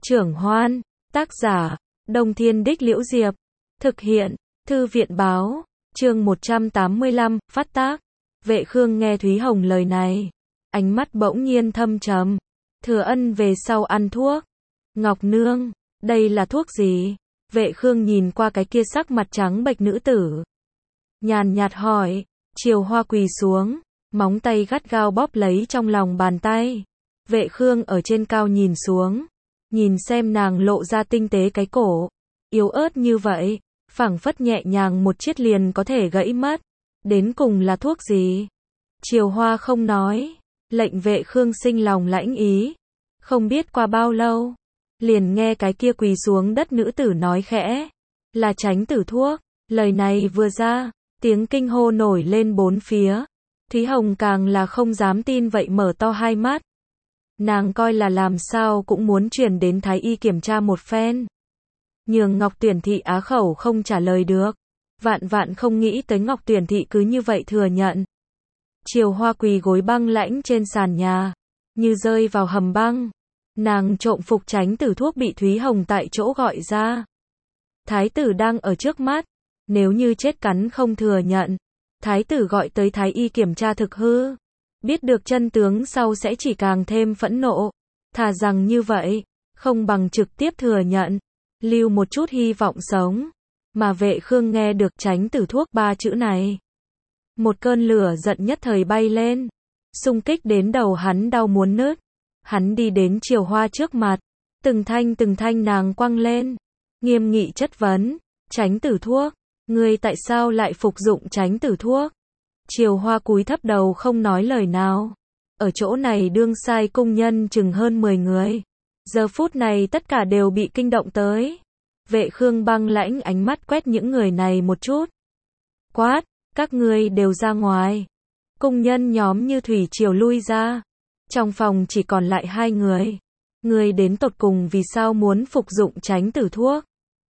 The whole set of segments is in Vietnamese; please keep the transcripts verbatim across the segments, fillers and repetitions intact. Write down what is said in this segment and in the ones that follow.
Trưởng Hoan, tác giả, Đông Thiên Đích Liễu Diệp, thực hiện, Thư viện báo, chương một trăm tám mươi lăm, phát tác. Vệ Khương nghe Thúy Hồng lời này, ánh mắt bỗng nhiên thâm trầm. Thừa Ân về sau ăn thuốc. Ngọc Nương, đây là thuốc gì? Vệ Khương nhìn qua cái kia sắc mặt trắng bệch nữ tử, nhàn nhạt hỏi. Triều Hoa quỳ xuống, móng tay gắt gao bóp lấy trong lòng bàn tay. Vệ Khương ở trên cao nhìn xuống, nhìn xem nàng lộ ra tinh tế cái cổ, yếu ớt như vậy, phảng phất nhẹ nhàng một chiếc liền có thể gãy mất. Đến cùng là thuốc gì? Triều Hoa không nói, lệnh Vệ Khương sinh lòng lãnh ý. Không biết qua bao lâu, liền nghe cái kia quỳ xuống đất nữ tử nói khẽ, là tránh tử thuốc. Lời này vừa ra, tiếng kinh hô nổi lên bốn phía. Thúy Hồng càng là không dám tin vậy mở to hai mắt. Nàng coi là làm sao cũng muốn truyền đến Thái Y kiểm tra một phen. Nhường Ngọc Tuyển Thị á khẩu không trả lời được. Vạn vạn không nghĩ tới Ngọc Tuyển Thị cứ như vậy thừa nhận. Triều Hoa quỳ gối băng lãnh trên sàn nhà, như rơi vào hầm băng. Nàng trộm phục tránh tử thuốc bị Thúy Hồng tại chỗ gọi ra. Thái tử đang ở trước mắt, nếu như chết cắn không thừa nhận, thái tử gọi tới Thái Y kiểm tra thực hư. Biết được chân tướng sau sẽ chỉ càng thêm phẫn nộ. Thà rằng như vậy, không bằng trực tiếp thừa nhận, lưu một chút hy vọng sống. Mà Vệ Khương nghe được tránh tử thuốc ba chữ này, một cơn lửa giận nhất thời bay lên, xung kích đến đầu hắn đau muốn nứt. Hắn đi đến Triều Hoa trước mặt, từng thanh từng thanh nàng quăng lên, nghiêm nghị chất vấn. Tránh tử thuốc, ngươi tại sao lại phục dụng tránh tử thuốc? Triều Hoa cúi thấp đầu không nói lời nào. Ở chỗ này đương sai cung nhân chừng hơn mười người. Giờ phút này tất cả đều bị kinh động tới. Vệ Khương băng lãnh ánh mắt quét những người này một chút. Quát, các ngươi đều ra ngoài. Cung nhân nhóm như thủy triều lui ra. Trong phòng chỉ còn lại hai người. Người đến tột cùng vì sao muốn phục dụng tránh tử thuốc?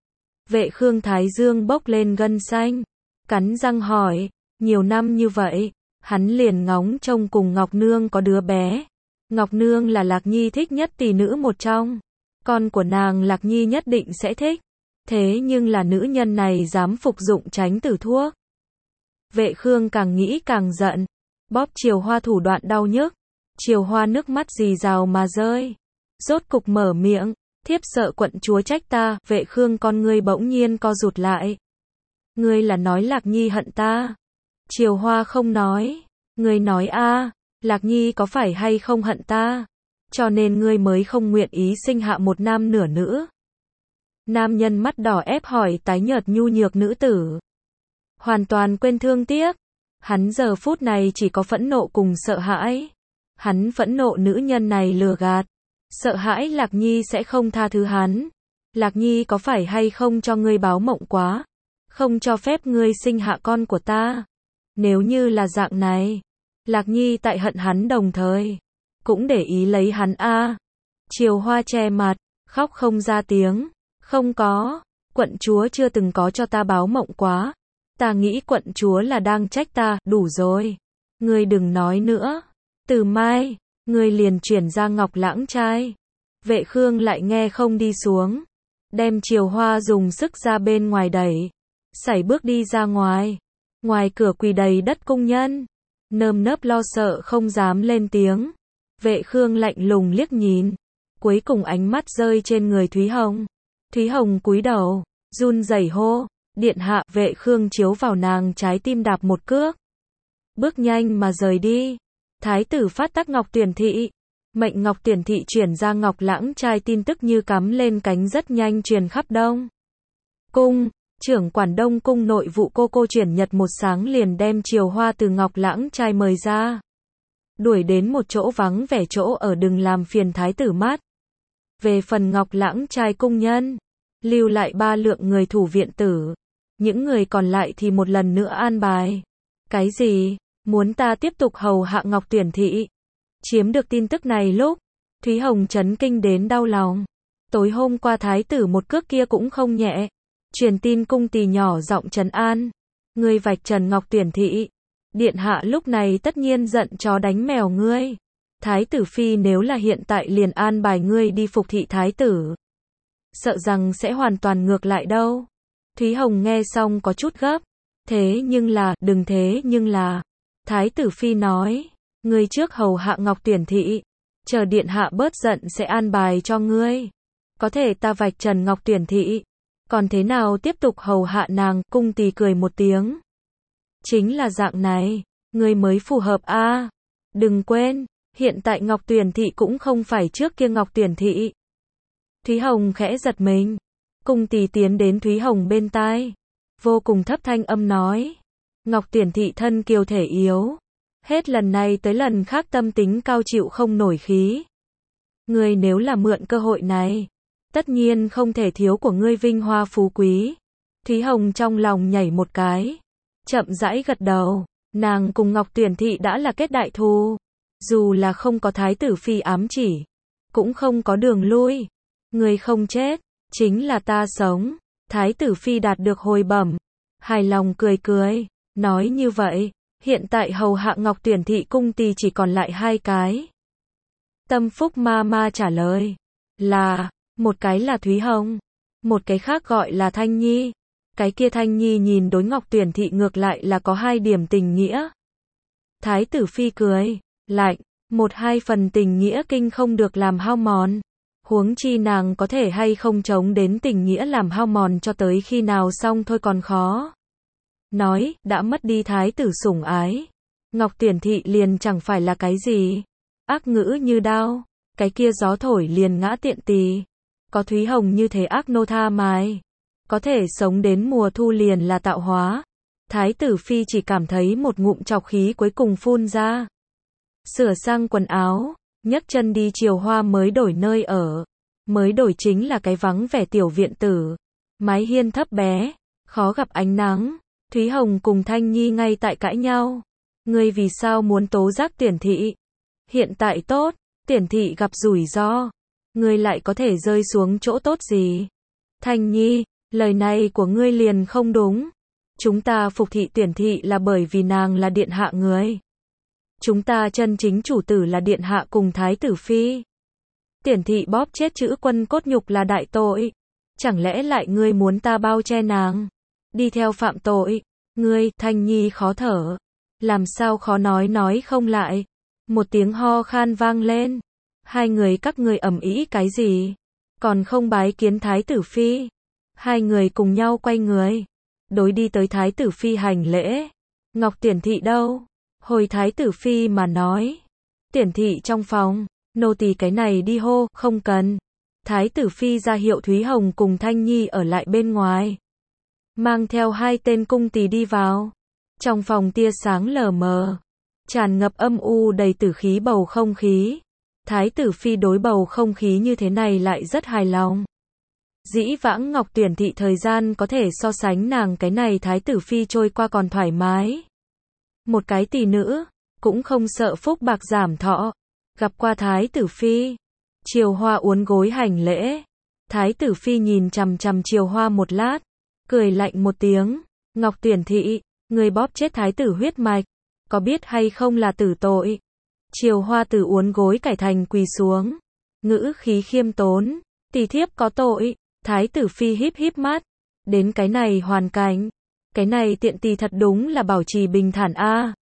Vệ Khương thái dương bốc lên gân xanh, cắn răng hỏi. Nhiều năm như vậy, hắn liền ngóng trông cùng Ngọc Nương có đứa bé. Ngọc Nương là Lạc Nhi thích nhất tỷ nữ một trong. Con của nàng Lạc Nhi nhất định sẽ thích. Thế nhưng là nữ nhân này dám phục dụng tránh tử thuốc. Vệ Khương càng nghĩ càng giận, bóp Triều Hoa thủ đoạn đau nhức. Triều Hoa nước mắt rì rào mà rơi, rốt cục mở miệng. Thiếp sợ quận chúa trách ta. Vệ Khương con ngươi bỗng nhiên co rụt lại. Ngươi là nói Lạc Nhi hận ta? Triều Hoa không nói. Ngươi nói a, Lạc Nhi có phải hay không hận ta, cho nên ngươi mới không nguyện ý sinh hạ một nam nửa nữ? Nam nhân mắt đỏ ép hỏi tái nhợt nhu nhược nữ tử. Hoàn toàn quên thương tiếc. Hắn giờ phút này chỉ có phẫn nộ cùng sợ hãi. Hắn phẫn nộ nữ nhân này lừa gạt, sợ hãi Lạc Nhi sẽ không tha thứ hắn. Lạc Nhi có phải hay không cho ngươi báo mộng quá, không cho phép ngươi sinh hạ con của ta? Nếu như là dạng này, Lạc Nhi tại hận hắn đồng thời cũng để ý lấy hắn a. Triều Hoa che mặt, khóc không ra tiếng. Không có, quận chúa chưa từng có cho ta báo mộng quá. Ta nghĩ quận chúa là đang trách ta. Đủ rồi, ngươi đừng nói nữa. Từ mai, ngươi liền chuyển ra Ngọc Lãng trai. Vệ Khương lại nghe không đi xuống, đem Triều Hoa dùng sức ra bên ngoài đẩy, sải bước đi ra ngoài. Ngoài cửa quỳ đầy đất cung nhân, nơm nớp lo sợ không dám lên tiếng. Vệ Khương lạnh lùng liếc nhìn, cuối cùng ánh mắt rơi trên người Thúy Hồng. Thúy Hồng cúi đầu, run rẩy hô, điện hạ. Vệ Khương chiếu vào nàng trái tim đạp một cước, bước nhanh mà rời đi. Thái tử phát tác Ngọc Tuyển Thị, mệnh Ngọc Tuyển Thị chuyển ra Ngọc Lãng trai. Tin tức như cắm lên cánh rất nhanh truyền khắp Đông Cung. Trưởng quản Đông Cung nội vụ cô cô chuyển nhật một sáng liền đem Triều Hoa từ Ngọc Lãng trai mời ra, đuổi đến một chỗ vắng vẻ chỗ ở đừng làm phiền thái tử mắt. Về phần Ngọc Lãng trai cung nhân, lưu lại ba lượng người thủ viện tử, những người còn lại thì một lần nữa an bài. Cái gì? Muốn ta tiếp tục hầu hạ Ngọc Tuyển Thị? Chiếm được tin tức này lúc, Thúy Hồng chấn kinh đến đau lòng. Tối hôm qua thái tử một cước kia cũng không nhẹ. Truyền tin cung tỳ nhỏ giọng trấn an. Ngươi vạch trần Ngọc Tuyển Thị, điện hạ lúc này tất nhiên giận chó đánh mèo ngươi. Thái tử phi nếu là hiện tại liền an bài ngươi đi phục thị thái tử, sợ rằng sẽ hoàn toàn ngược lại đâu. Thúy Hồng nghe xong có chút gấp. Thế nhưng là, đừng thế nhưng là. Thái tử phi nói, ngươi trước hầu hạ Ngọc Tuyển thị, chờ điện hạ bớt giận sẽ an bài cho ngươi. Có thể ta vạch trần Ngọc Tuyển thị, còn thế nào tiếp tục hầu hạ nàng? Cung tỳ cười một tiếng. Chính là dạng này, ngươi mới phù hợp a. À, đừng quên, hiện tại Ngọc Tuyển thị cũng không phải trước kia Ngọc Tuyển thị. Thúy Hồng khẽ giật mình. Cung tỳ tiến đến Thúy Hồng bên tai, vô cùng thấp thanh âm nói, Ngọc Tuyển thị thân kiều thể yếu, hết lần này tới lần khác tâm tính cao chịu không nổi khí. Ngươi nếu là mượn cơ hội này, tất nhiên không thể thiếu của ngươi vinh hoa phú quý. Thúy Hồng trong lòng nhảy một cái, chậm rãi gật đầu, nàng cùng Ngọc Tuyển thị đã là kết đại thù, dù là không có thái tử phi ám chỉ, cũng không có đường lui. Ngươi không chết, chính là ta sống. Thái tử phi đạt được hồi bẩm, hài lòng cười cười, nói như vậy, hiện tại hầu hạ Ngọc Tuyển thị cung tỳ chỉ còn lại hai cái. Tâm Phúc ma ma trả lời, là, một cái là Thúy Hồng, một cái khác gọi là Thanh Nhi. Cái kia Thanh Nhi nhìn đối Ngọc Tuyển thị ngược lại là có hai điểm tình nghĩa. Thái tử phi cười, lạnh, một hai phần tình nghĩa kinh không được làm hao mòn. Huống chi nàng có thể hay không chống đến tình nghĩa làm hao mòn cho tới khi nào xong thôi còn khó. Nói, đã mất đi thái tử sủng ái, Ngọc Tuyển thị liền chẳng phải là cái gì. Ác ngữ như đao, cái kia gió thổi liền ngã tiện tì. Có Thúy Hồng như thế ác nô tha mài, có thể sống đến mùa thu liền là tạo hóa. Thái tử phi chỉ cảm thấy một ngụm trọc khí cuối cùng phun ra. Sửa sang quần áo, nhấc chân đi Triều Hoa mới đổi nơi ở. Mới đổi chính là cái vắng vẻ tiểu viện tử. Mái hiên thấp bé, khó gặp ánh nắng. Thúy Hồng cùng Thanh Nhi ngay tại cãi nhau. Ngươi vì sao muốn tố giác Tuyển thị? Hiện tại tốt, Tuyển thị gặp rủi ro. Ngươi lại có thể rơi xuống chỗ tốt gì? Thanh Nhi, lời này của ngươi liền không đúng. Chúng ta phục thị Tuyển thị là bởi vì nàng là điện hạ người. Chúng ta chân chính chủ tử là điện hạ cùng thái tử phi. Tuyển thị bóp chết chữ quân cốt nhục là đại tội. Chẳng lẽ lại ngươi muốn ta bao che nàng? Đi theo phạm tội. Ngươi, Thanh Nhi khó thở. Làm sao khó nói nói không lại. Một tiếng ho khan vang lên. Hai người các ngươi ầm ĩ cái gì? Còn không bái kiến thái tử phi. Hai người cùng nhau quay người. Đối đi tới thái tử phi hành lễ. Ngọc Tuyển thị đâu? Hồi thái tử phi mà nói. Tuyển thị trong phòng. Nô tỳ cái này đi hô, không cần. Thái tử phi ra hiệu Thúy Hồng cùng Thanh Nhi ở lại bên ngoài. Mang theo hai tên cung tỳ đi vào. Trong phòng tia sáng lờ mờ. Tràn ngập âm u đầy tử khí bầu không khí. Thái tử phi đối bầu không khí như thế này lại rất hài lòng. Dĩ vãng Ngọc Tuyển thị thời gian có thể so sánh nàng cái này thái tử phi trôi qua còn thoải mái. Một cái tỷ nữ, cũng không sợ phúc bạc giảm thọ. Gặp qua thái tử phi. Triều Hoa uốn gối hành lễ. Thái tử phi nhìn chằm chằm Triều Hoa một lát. Cười lạnh một tiếng. Ngọc Tuyển thị, người bóp chết thái tử huyết mạch. Có biết hay không là tử tội? Triều Hoa từ uốn gối cải thành quỳ xuống. Ngữ khí khiêm tốn. Tỷ thiếp có tội. Thái tử phi híp híp mắt. Đến cái này hoàn cảnh. Cái này tiện tỳ thật đúng là bảo trì bình thản a.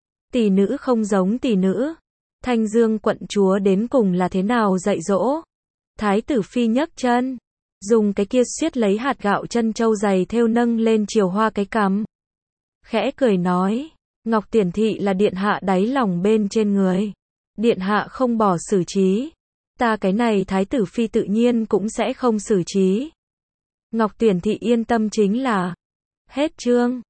Tỷ nữ không giống tỷ nữ. Thanh Dương quận chúa đến cùng là thế nào dạy dỗ? Thái tử phi nhấc chân, dùng cái kia siết lấy hạt gạo chân châu dày thêu nâng lên Triều Hoa cái cằm. Khẽ cười nói, Ngọc Tuyển thị là điện hạ đáy lòng bên trên người. Điện hạ không bỏ xử trí. Ta cái này thái tử phi tự nhiên cũng sẽ không xử trí. Ngọc Tuyển thị yên tâm chính là. Hết chương.